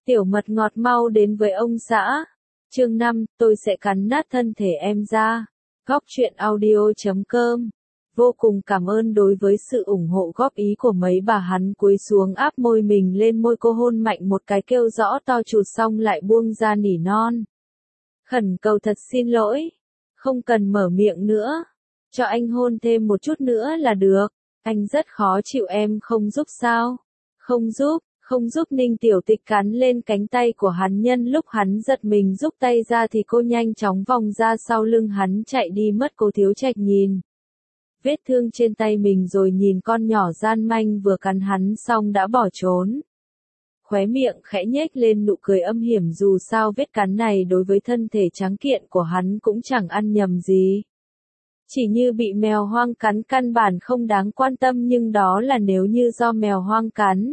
Tiểu mật ngọt mau đến với ông xã. Chương 5, tôi sẽ cắn nát thân thể em ra. Góc truyện audio.com. Vô cùng cảm ơn đối với sự ủng hộ góp ý của mấy bà. Hắn cúi xuống áp môi mình lên môi cô, hôn mạnh một cái, kêu rõ to chụt xong lại buông ra nỉ non. Khẩn cầu thật xin lỗi. Không cần mở miệng nữa. Cho anh hôn thêm một chút nữa là được. Anh rất khó chịu, em không giúp sao? Không giúp. Không giúp. Ninh Tiểu Tịch cắn lên cánh tay của hắn, nhân lúc hắn giật mình rút tay ra thì cô nhanh chóng vòng ra sau lưng hắn chạy đi mất. Cố Thiếu Trạch nhìn vết thương trên tay mình rồi nhìn con nhỏ gian manh vừa cắn hắn xong đã bỏ trốn. Khóe miệng khẽ nhếch lên nụ cười âm hiểm, dù sao vết cắn này đối với thân thể trắng kiện của hắn cũng chẳng ăn nhầm gì. Chỉ như bị mèo hoang cắn căn bản không đáng quan tâm, nhưng đó là nếu như do mèo hoang cắn.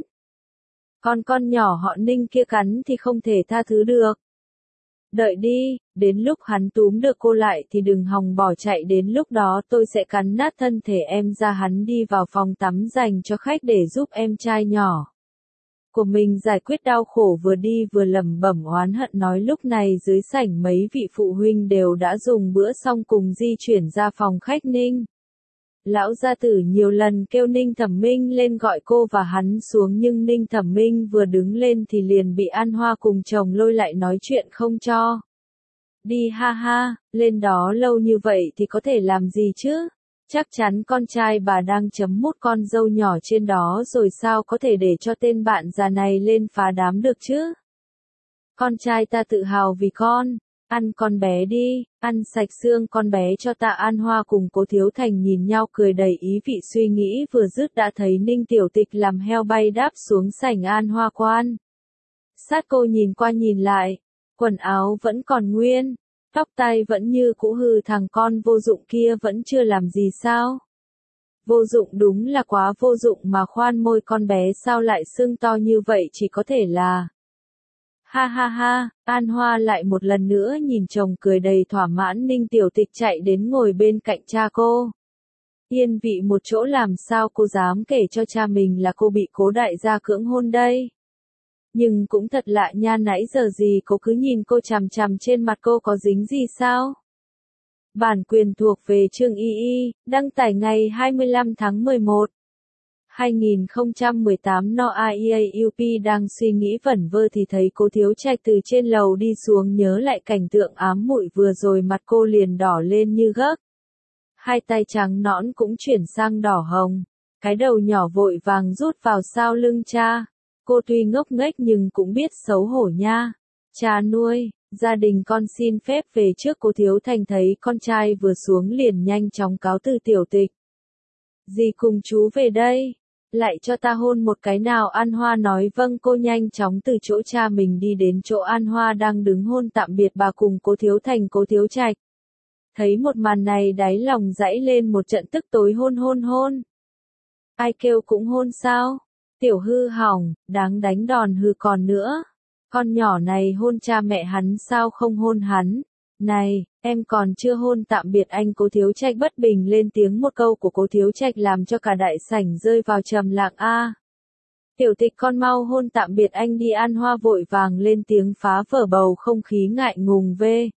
Còn con nhỏ họ Ninh kia cắn thì không thể tha thứ được. Đợi đi, đến lúc hắn túm được cô lại thì đừng hòng bỏ chạy, đến lúc đó tôi sẽ cắn nát thân thể em ra. Hắn đi vào phòng tắm dành cho khách để giúp em trai nhỏ của mình giải quyết đau khổ, vừa đi vừa lẩm bẩm oán hận nói. Lúc này dưới sảnh mấy vị phụ huynh đều đã dùng bữa xong cùng di chuyển ra phòng khách. Ninh lão gia tử nhiều lần kêu Ninh Thẩm Minh lên gọi cô và hắn xuống, nhưng Ninh Thẩm Minh vừa đứng lên thì liền bị An Hoa cùng chồng lôi lại nói chuyện không cho đi. Ha ha, lên đó lâu như vậy thì có thể làm gì chứ? Chắc chắn con trai bà đang chấm mút con dâu nhỏ trên đó rồi, sao có thể để cho tên bạn già này lên phá đám được chứ? Con trai ta tự hào vì con. Ăn con bé đi, ăn sạch xương con bé cho ta. An Hoa cùng Cố Thiếu Thành nhìn nhau cười đầy ý vị, suy nghĩ vừa dứt đã thấy Ninh Tiểu Tịch làm heo bay đáp xuống sảnh. An Hoa quan sát cô nhìn qua nhìn lại, quần áo vẫn còn nguyên, tóc tai vẫn như cũ. Hừ, thằng con vô dụng kia vẫn chưa làm gì sao? Vô dụng, đúng là quá vô dụng mà. Khoan, môi con bé sao lại sưng to như vậy? Chỉ có thể là... Ha ha ha, An Hoa lại một lần nữa nhìn chồng cười đầy thỏa mãn. Ninh Tiểu Tịch chạy đến ngồi bên cạnh cha cô. Yên vị một chỗ, làm sao cô dám kể cho cha mình là cô bị Cố đại gia cưỡng hôn đây? Nhưng cũng thật lạ nha, nãy giờ gì cô cứ nhìn cô chằm chằm, trên mặt cô có dính gì sao? Bản quyền thuộc về Trương Y Y, đăng tải ngày 25 tháng 11. 2018. No IEAUP đang suy nghĩ vẩn vơ thì thấy Cố Thiếu Trạch từ trên lầu đi xuống, nhớ lại cảnh tượng ám muội vừa rồi mặt cô liền đỏ lên như gấc. Hai tay trắng nõn cũng chuyển sang đỏ hồng. Cái đầu nhỏ vội vàng rút vào sau lưng cha. Cô tuy ngốc nghếch nhưng cũng biết xấu hổ nha. Cha nuôi, gia đình con xin phép về trước. Cố Thiếu Thành thấy con trai vừa xuống liền nhanh chóng cáo từ. Tiểu Tịch, dì cùng chú về đây. Lại cho ta hôn một cái nào? An Hoa nói vâng. Cô nhanh chóng từ chỗ cha mình đi đến chỗ An Hoa đang đứng hôn tạm biệt bà cùng Cố Thiếu Thành. Cố Thiếu Trạch thấy một màn này đáy lòng dãy lên một trận tức tối. Hôn hôn hôn. Ai kêu cũng hôn sao? Tiểu hư hỏng, đáng đánh đòn. Hư, còn nữa. Con nhỏ này hôn cha mẹ hắn sao không hôn hắn? Này, em còn chưa hôn tạm biệt anh. Cố Thiếu Trạch bất bình lên tiếng. Một câu của Cố Thiếu Trạch làm cho cả đại sảnh rơi vào trầm lặng. A, Tiểu Tịch con mau hôn tạm biệt anh đi. An Hoa vội vàng lên tiếng phá vỡ bầu không khí ngại ngùng.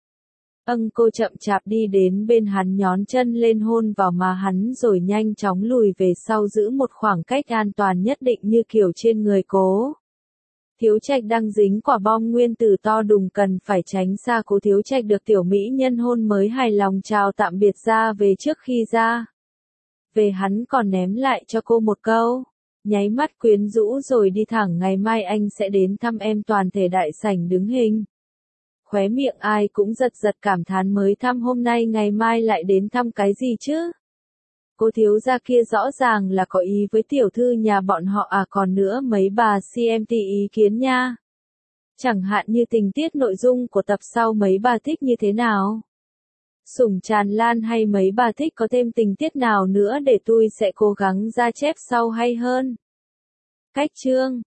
Cô chậm chạp đi đến bên hắn, nhón chân lên hôn vào má hắn rồi nhanh chóng lùi về sau, giữ một khoảng cách an toàn nhất định như kiểu trên người Cố Thiếu Trạch đang dính quả bom nguyên tử to đùng, cần phải tránh xa. Cố Thiếu Trạch được tiểu mỹ nhân hôn mới hài lòng chào tạm biệt ra về. Trước khi ra về hắn còn ném lại cho cô một câu nháy mắt quyến rũ rồi đi thẳng. Ngày mai anh sẽ đến thăm em. Toàn thể đại sảnh đứng hình. Khóe miệng ai cũng giật giật cảm thán, mới thăm hôm nay ngày mai lại đến thăm cái gì chứ? Cô thiếu gia kia rõ ràng là có ý với tiểu thư nhà bọn họ à? Còn nữa, mấy bà CMT ý kiến nha. Chẳng hạn như tình tiết nội dung của tập sau mấy bà thích như thế nào? Sủng tràn lan hay mấy bà thích có thêm tình tiết nào nữa để tôi sẽ cố gắng ra chép sau hay hơn? Cách chương